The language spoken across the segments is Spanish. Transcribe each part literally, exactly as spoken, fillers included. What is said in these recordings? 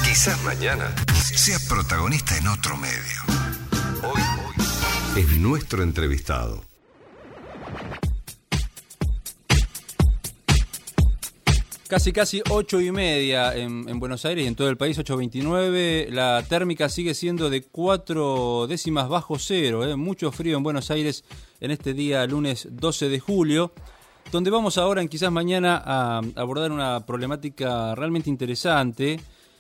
Quizás mañana sea protagonista en otro medio. Hoy, hoy es nuestro entrevistado. Casi, casi ocho y media en, en Buenos Aires y en todo el país, ocho veintinueve. La térmica sigue siendo de cuatro décimas bajo cero. ¿eh? Mucho frío en Buenos Aires en este día, lunes doce de julio, donde vamos ahora, en Quizás Mañana, a abordar una problemática realmente interesante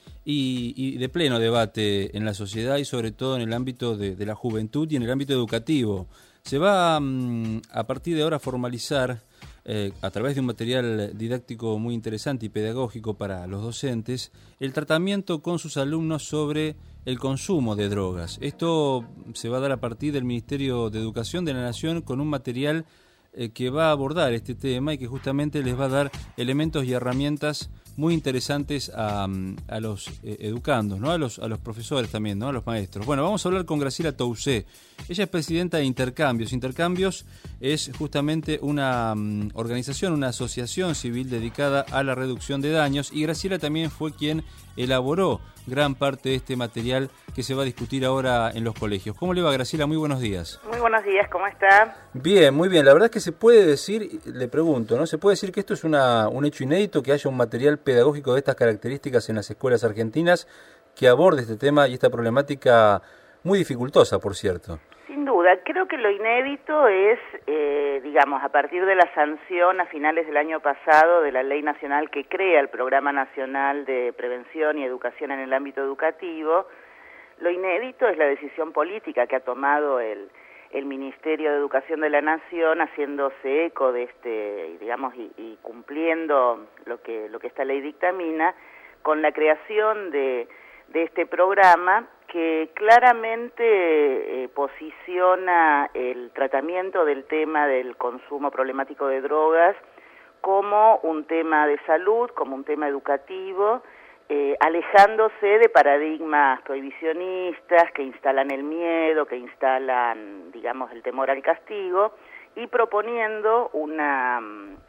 y, y de pleno debate en la sociedad y sobre todo en el ámbito de, de la juventud y en el ámbito educativo. Se va a partir de ahora a formalizar Eh, a través de un material didáctico muy interesante y pedagógico para los docentes, el tratamiento con sus alumnos sobre el consumo de drogas. Esto se va a dar a partir del Ministerio de Educación de la Nación con un material eh, que va a abordar este tema y que justamente les va a dar elementos y herramientas muy interesantes a, a los eh, educandos, ¿no? a los a los profesores también, ¿no? a los maestros. Bueno, vamos a hablar con Graciela Tousé. Ella es presidenta de Intercambios. Intercambios es justamente una um, organización, una asociación civil dedicada a la reducción de daños, y Graciela también fue quien elaboró gran parte de este material que se va a discutir ahora en los colegios. ¿Cómo le va, Graciela? Muy buenos días. Muy buenos días, ¿cómo está? Bien, muy bien. La verdad es que se puede decir, le pregunto, ¿no? ¿Se puede decir que esto es una, un hecho inédito, que haya un material pedagógico de estas características en las escuelas argentinas que aborde este tema y esta problemática muy dificultosa, por cierto? Sin duda, creo que lo inédito es, eh, digamos, a partir de la sanción a finales del año pasado de la ley nacional que crea el Programa Nacional de Prevención y Educación en el ámbito educativo, lo inédito es la decisión política que ha tomado el, el Ministerio de Educación de la Nación, haciéndose eco de este, digamos, y, y cumpliendo lo que, lo que esta ley dictamina, con la creación de, de este programa que claramente eh, posiciona el tratamiento del tema del consumo problemático de drogas como un tema de salud, como un tema educativo, eh, alejándose de paradigmas prohibicionistas que instalan el miedo, que instalan, digamos, el temor al castigo, y proponiendo una,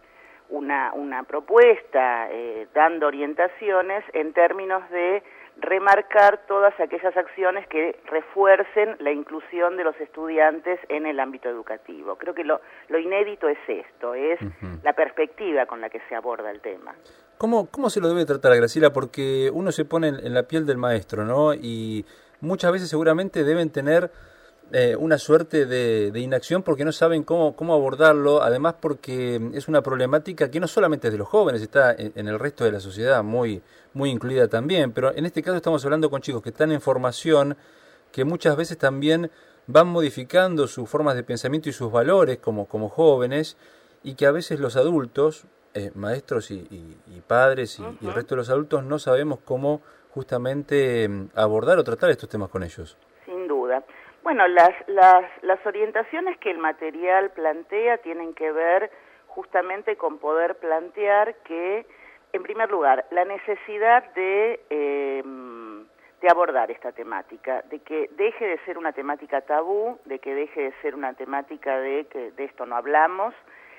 una, una propuesta, eh, dando orientaciones en términos de remarcar todas aquellas acciones que refuercen la inclusión de los estudiantes en el ámbito educativo. Creo que lo, lo inédito es esto, es uh-huh. la perspectiva con la que se aborda el tema. ¿Cómo, cómo se lo debe tratar, Graciela? Porque uno se pone en, en la piel del maestro, ¿no? Y muchas veces seguramente deben tener eh, una suerte de, de inacción porque no saben cómo, cómo abordarlo, además porque es una problemática que no solamente es de los jóvenes, está en, en el resto de la sociedad muy, muy incluida también, pero en este caso estamos hablando con chicos que están en formación, que muchas veces también van modificando sus formas de pensamiento y sus valores como, como jóvenes, y que a veces los adultos, eh, maestros y, y, y padres y, uh-huh. y el resto de los adultos no sabemos cómo justamente abordar o tratar estos temas con ellos. Sin duda. Bueno, las, las, las orientaciones que el material plantea tienen que ver justamente con poder plantear que, en primer lugar, la necesidad de, eh, de abordar esta temática, de que deje de ser una temática tabú, de que deje de ser una temática de que de esto no hablamos,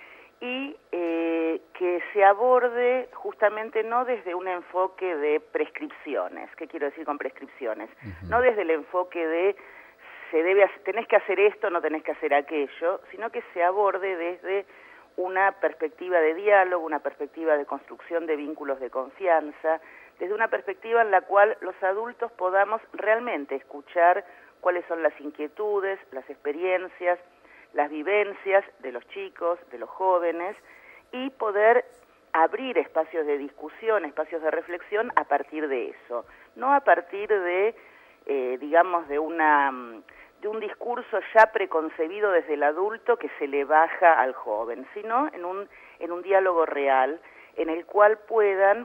y eh, que se aborde justamente no desde un enfoque de prescripciones. ¿Qué quiero decir con prescripciones? Uh-huh. No desde el enfoque de se debe hacer, tenés que hacer esto, no tenés que hacer aquello, sino que se aborde desde una perspectiva de diálogo, una perspectiva de construcción de vínculos de confianza, desde una perspectiva en la cual los adultos podamos realmente escuchar cuáles son las inquietudes, las experiencias, las vivencias de los chicos, de los jóvenes, y poder abrir espacios de discusión, espacios de reflexión a partir de eso, no a partir de, eh, digamos, de una de un discurso ya preconcebido desde el adulto que se le baja al joven, sino en un en un diálogo real en el cual puedan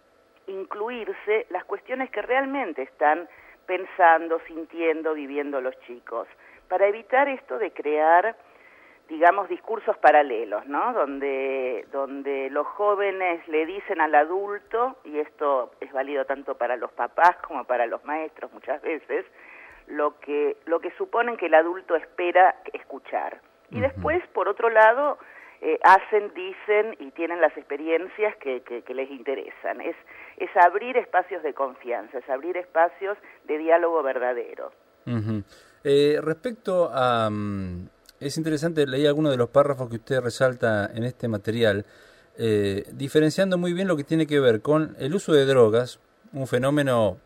incluirse las cuestiones que realmente están pensando, sintiendo, viviendo los chicos, para evitar esto de crear, digamos, discursos paralelos, ¿no? Donde, donde los jóvenes le dicen al adulto, y esto es válido tanto para los papás como para los maestros muchas veces, lo que, lo que suponen que el adulto espera escuchar. Y uh-huh. después, por otro lado, eh, hacen, dicen y tienen las experiencias que, que, que les interesan. Es, es abrir espacios de confianza, es abrir espacios de diálogo verdadero. Uh-huh. Eh, respecto a... Um, es interesante, leí algunos de los párrafos que usted resalta en este material, eh, diferenciando muy bien lo que tiene que ver con el uso de drogas, un fenómeno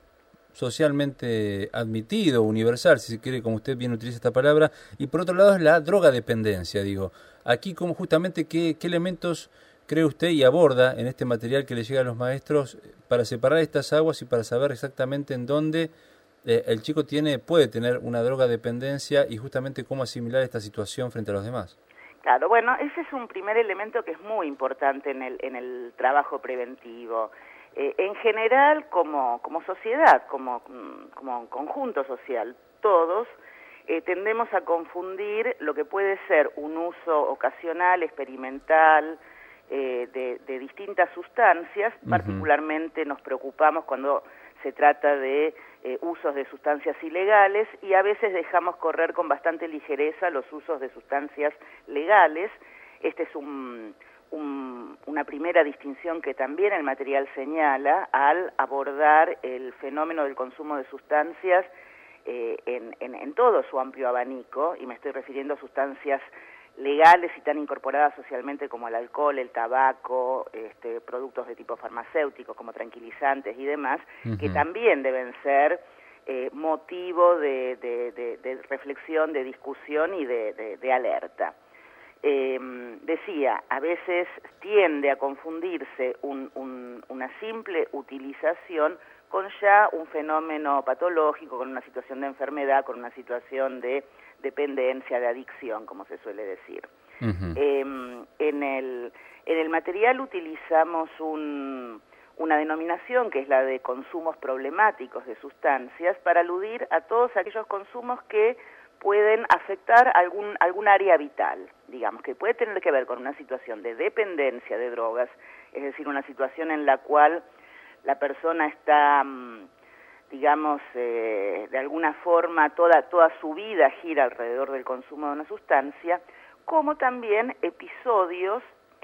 socialmente admitido, universal, si se quiere, como usted bien utiliza esta palabra, y por otro lado es la drogadependencia, digo. Aquí, como justamente, ¿qué, qué elementos cree usted y aborda en este material que le llega a los maestros para separar estas aguas y para saber exactamente en dónde eh, el chico tiene puede tener una drogadependencia y justamente cómo asimilar esta situación frente a los demás? Claro, bueno, ese es un primer elemento que es muy importante en el, en el trabajo preventivo. Eh, en general, como, como sociedad, como, como conjunto social, todos eh, tendemos a confundir lo que puede ser un uso ocasional, experimental, eh, de, de distintas sustancias. Uh-huh. Particularmente nos preocupamos cuando se trata de eh, usos de sustancias ilegales y a veces dejamos correr con bastante ligereza los usos de sustancias legales. Este es un... Un, una primera distinción que también el material señala al abordar el fenómeno del consumo de sustancias eh, en, en, en todo su amplio abanico, y me estoy refiriendo a sustancias legales y tan incorporadas socialmente como el alcohol, el tabaco, este, productos de tipo farmacéutico como tranquilizantes y demás, uh-huh. que también deben ser eh, motivo de, de, de, de reflexión, de discusión y de, de, de alerta. Eh, decía, a veces tiende a confundirse un, un, una simple utilización con ya un fenómeno patológico, con una situación de enfermedad, con una situación de dependencia, de adicción, como se suele decir. Uh-huh. Eh, en, el, en el material utilizamos un, una denominación que es la de consumos problemáticos de sustancias para aludir a todos aquellos consumos que pueden afectar algún algún área vital, digamos, que puede tener que ver con una situación de dependencia de drogas, es decir, una situación en la cual la persona está, digamos, eh, de alguna forma toda toda su vida gira alrededor del consumo de una sustancia, como también episodios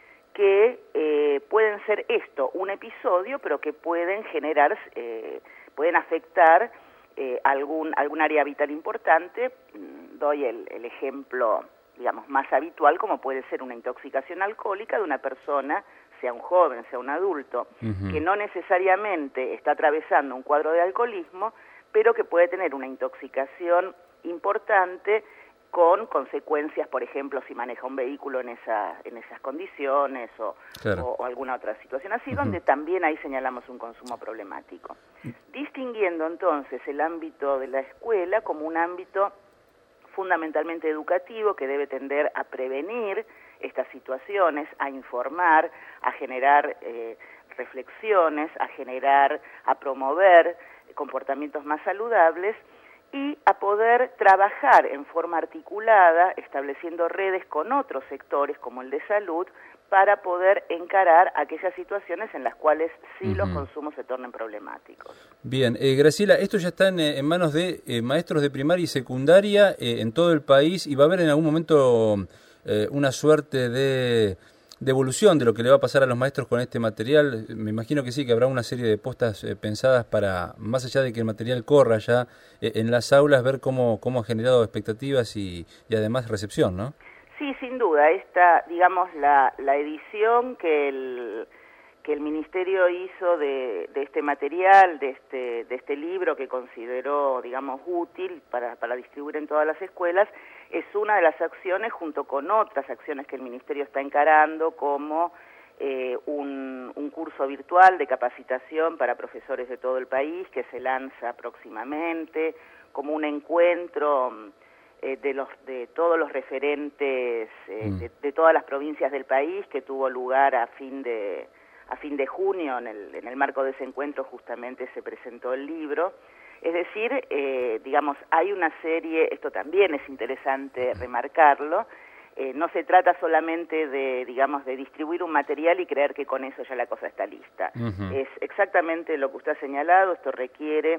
que eh, pueden ser esto, un episodio, pero que pueden generar, eh, pueden afectar Eh, algún algún área vital importante. Doy el, el ejemplo, digamos, más habitual, como puede ser una intoxicación alcohólica de una persona, sea un joven, sea un adulto, uh-huh. que no necesariamente está atravesando un cuadro de alcoholismo, pero que puede tener una intoxicación importante con consecuencias, por ejemplo, si maneja un vehículo en esa en esas condiciones o, claro. o, o alguna otra situación así, uh-huh. donde también ahí señalamos un consumo problemático. Distinguiendo entonces el ámbito de la escuela como un ámbito fundamentalmente educativo que debe tender a prevenir estas situaciones, a informar, a generar eh, reflexiones, a generar, a promover comportamientos más saludables, y a poder trabajar en forma articulada, estableciendo redes con otros sectores como el de salud, para poder encarar aquellas situaciones en las cuales sí uh-huh. los consumos se tornen problemáticos. Bien, eh, Graciela, esto ya está en, en manos de eh, maestros de primaria y secundaria eh, en todo el país, y va a haber en algún momento eh, una suerte de... de evolución de lo que le va a pasar a los maestros con este material. Me imagino que sí, que habrá una serie de postas eh, pensadas para, más allá de que el material corra ya eh, en las aulas, ver cómo, cómo ha generado expectativas y, y además recepción, ¿no? Sí, sin duda. Esta, digamos, la, la edición que el, que el Ministerio hizo de, de este material, de este, de este libro que consideró, digamos, útil para, para distribuir en todas las escuelas, es una de las acciones junto con otras acciones que el Ministerio está encarando, como eh, un, un curso virtual de capacitación para profesores de todo el país que se lanza próximamente, como un encuentro eh, de, los, de todos los referentes eh, mm. de, de todas las provincias del país que tuvo lugar a fin de... a fin de junio, en el, en el marco de ese encuentro justamente se presentó el libro. Es decir, eh, digamos, hay una serie, esto también es interesante remarcarlo, eh, no se trata solamente de, digamos, de distribuir un material y creer que con eso ya la cosa está lista. Uh-huh. Es exactamente lo que usted ha señalado, esto requiere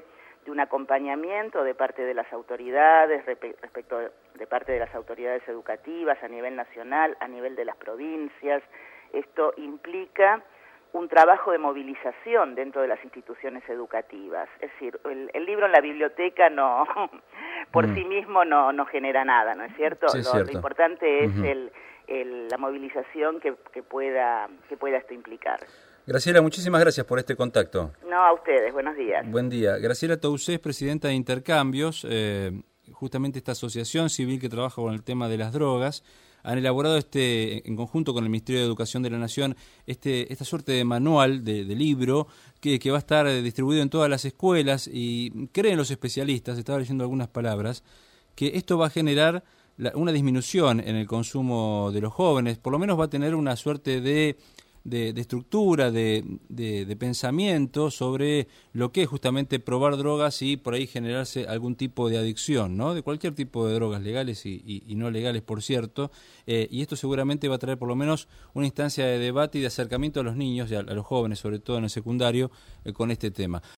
de un acompañamiento de parte de las autoridades, respecto de parte de las autoridades educativas a nivel nacional, a nivel de las provincias. Esto implica un trabajo de movilización dentro de las instituciones educativas. Es decir, el, el libro en la biblioteca no, por mm. sí mismo no, no genera nada, ¿no es cierto? Sí, es lo, cierto. lo importante es Uh-huh. el, el, la movilización que, que, pueda, que pueda esto implicar. Graciela, muchísimas gracias por este contacto. No, a ustedes, buenos días. Buen día. Graciela Tousé es presidenta de Intercambios, eh, justamente esta asociación civil que trabaja con el tema de las drogas. Han elaborado este, en conjunto con el Ministerio de Educación de la Nación, este, esta suerte de manual, de, de libro, que, que va a estar distribuido en todas las escuelas y creen los especialistas, estaba leyendo algunas palabras, que esto va a generar la, una disminución en el consumo de los jóvenes, por lo menos va a tener una suerte de... De, de estructura, de, de, de pensamiento sobre lo que es justamente probar drogas y por ahí generarse algún tipo de adicción, ¿no? De cualquier tipo de drogas, legales y, y, y no legales, por cierto. Eh, y esto seguramente va a traer por lo menos una instancia de debate y de acercamiento a los niños y a, a los jóvenes, sobre todo en el secundario, eh, con este tema.